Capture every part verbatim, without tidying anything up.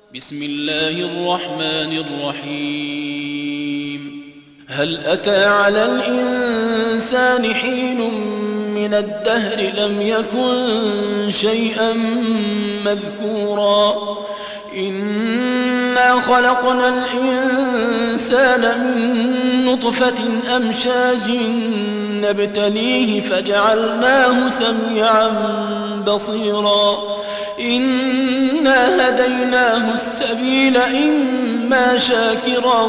بسم الله الرحمن الرحيم هل أتى على الإنسان حين من الدهر لم يكن شيئا مذكورا إنا خلقنا الإنسان من نطفة أمشاج نبتليه فجعلناه سميعا بصيرا إنا هديناه السبيل إما شاكرا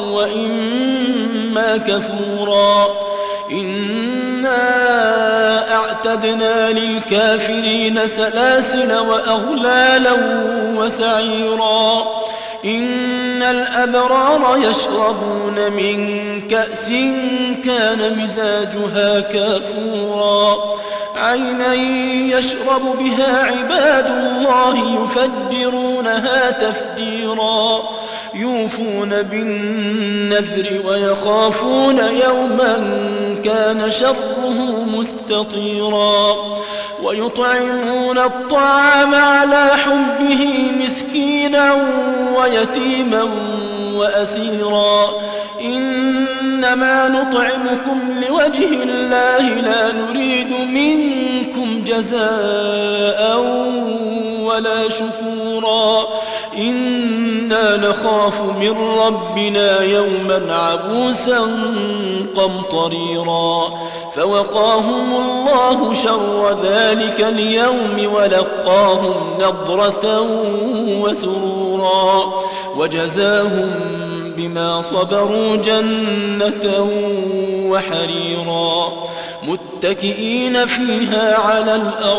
وإما كفورا إنا أعتدنا للكافرين سلاسل وأغلالا وسعيرا إن الأبرار يشربون من كأس كان مزاجها كافورا عينا يشرب بها عباد الله يفجرونها تفجيرا يوفون بالنذر ويخافون يوما كان شره مستطيرا ويطعمون الطعام على حبه مسكينا ويتيما وأسيرا إنما نطعمكم لوجه الله لا نريد منكم جزاء ولا شكورا إنا نخاف من ربنا يوما عبوسا قمطريرا فوقاهم الله شر ذلك اليوم ولقاهم نضرة وسرورا وجزاهم بما صبروا جنة وحريرا متكئين فيها على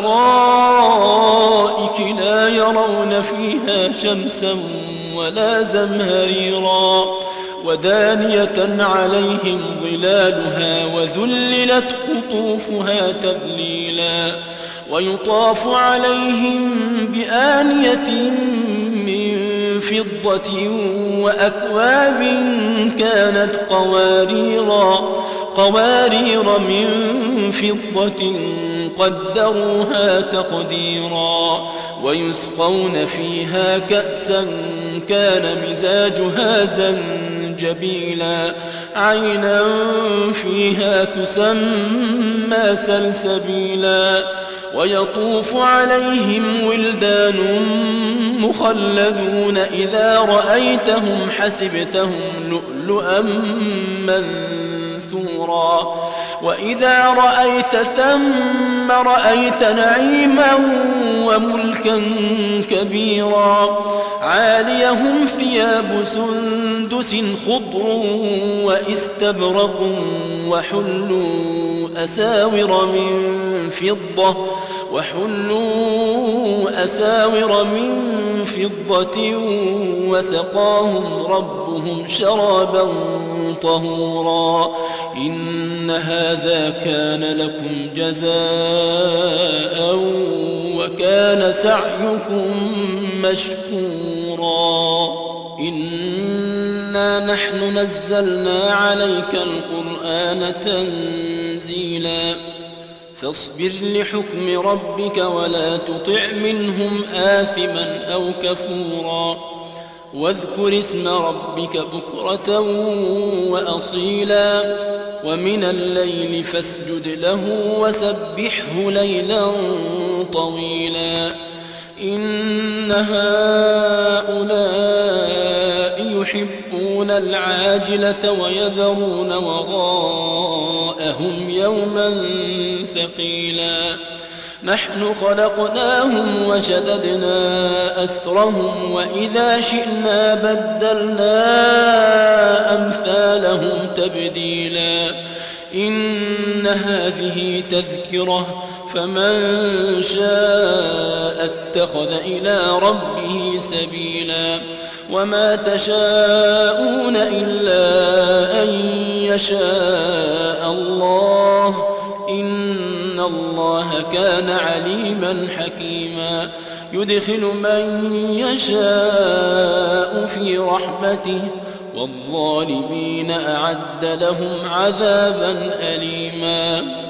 الأرائك لا يرون فيها شمسا ولا زمهريرا ودانية عليهم ظلالها وذللت قطوفها تذليلا ويطاف عليهم بآنية من فضة وأكواب كانت قواريرا قوارير من فضة قدروها تقديرا ويسقون فيها كأسا كان مزاجها زنجبيلا عينا فيها تسمى سلسبيلا ويطوف عليهم ولدان مخلدون إذا رأيتهم حسبتهم لؤلؤا منثورا وإذا رأيت ثم رأيت نعيما وملكا كبيرا عاليهم ثياب سندس خضر واستبرق وحلوا أساور من فضة وحلوا أساور من فضة وسقاهم ربهم شرابا طهورا إن هذا كان لكم جزاء وكان سعيكم مشكورا إنا نحن نزلنا عليك القرآن تنزيلا فاصبر لحكم ربك ولا تطع منهم آثما أو كفورا واذكر اسم ربك بكرة وأصيلا ومن الليل فاسجد له وسبحه ليلا طويلا إن هؤلاء يحبون العاجلة ويذرون وراءهم يوما ثقيلا نحن خلقناهم وشددنا أسرهم وإذا شئنا بدلنا أمثالهم تبديلا إن هذه تذكرة فمن شاء اتخذ إلى ربه سبيلا وما تشاءون إلا أن يشاء الله إن الله كان عليما حكيما يدخل من يشاء في رحمته والظالمين أعد لهم عذابا أليما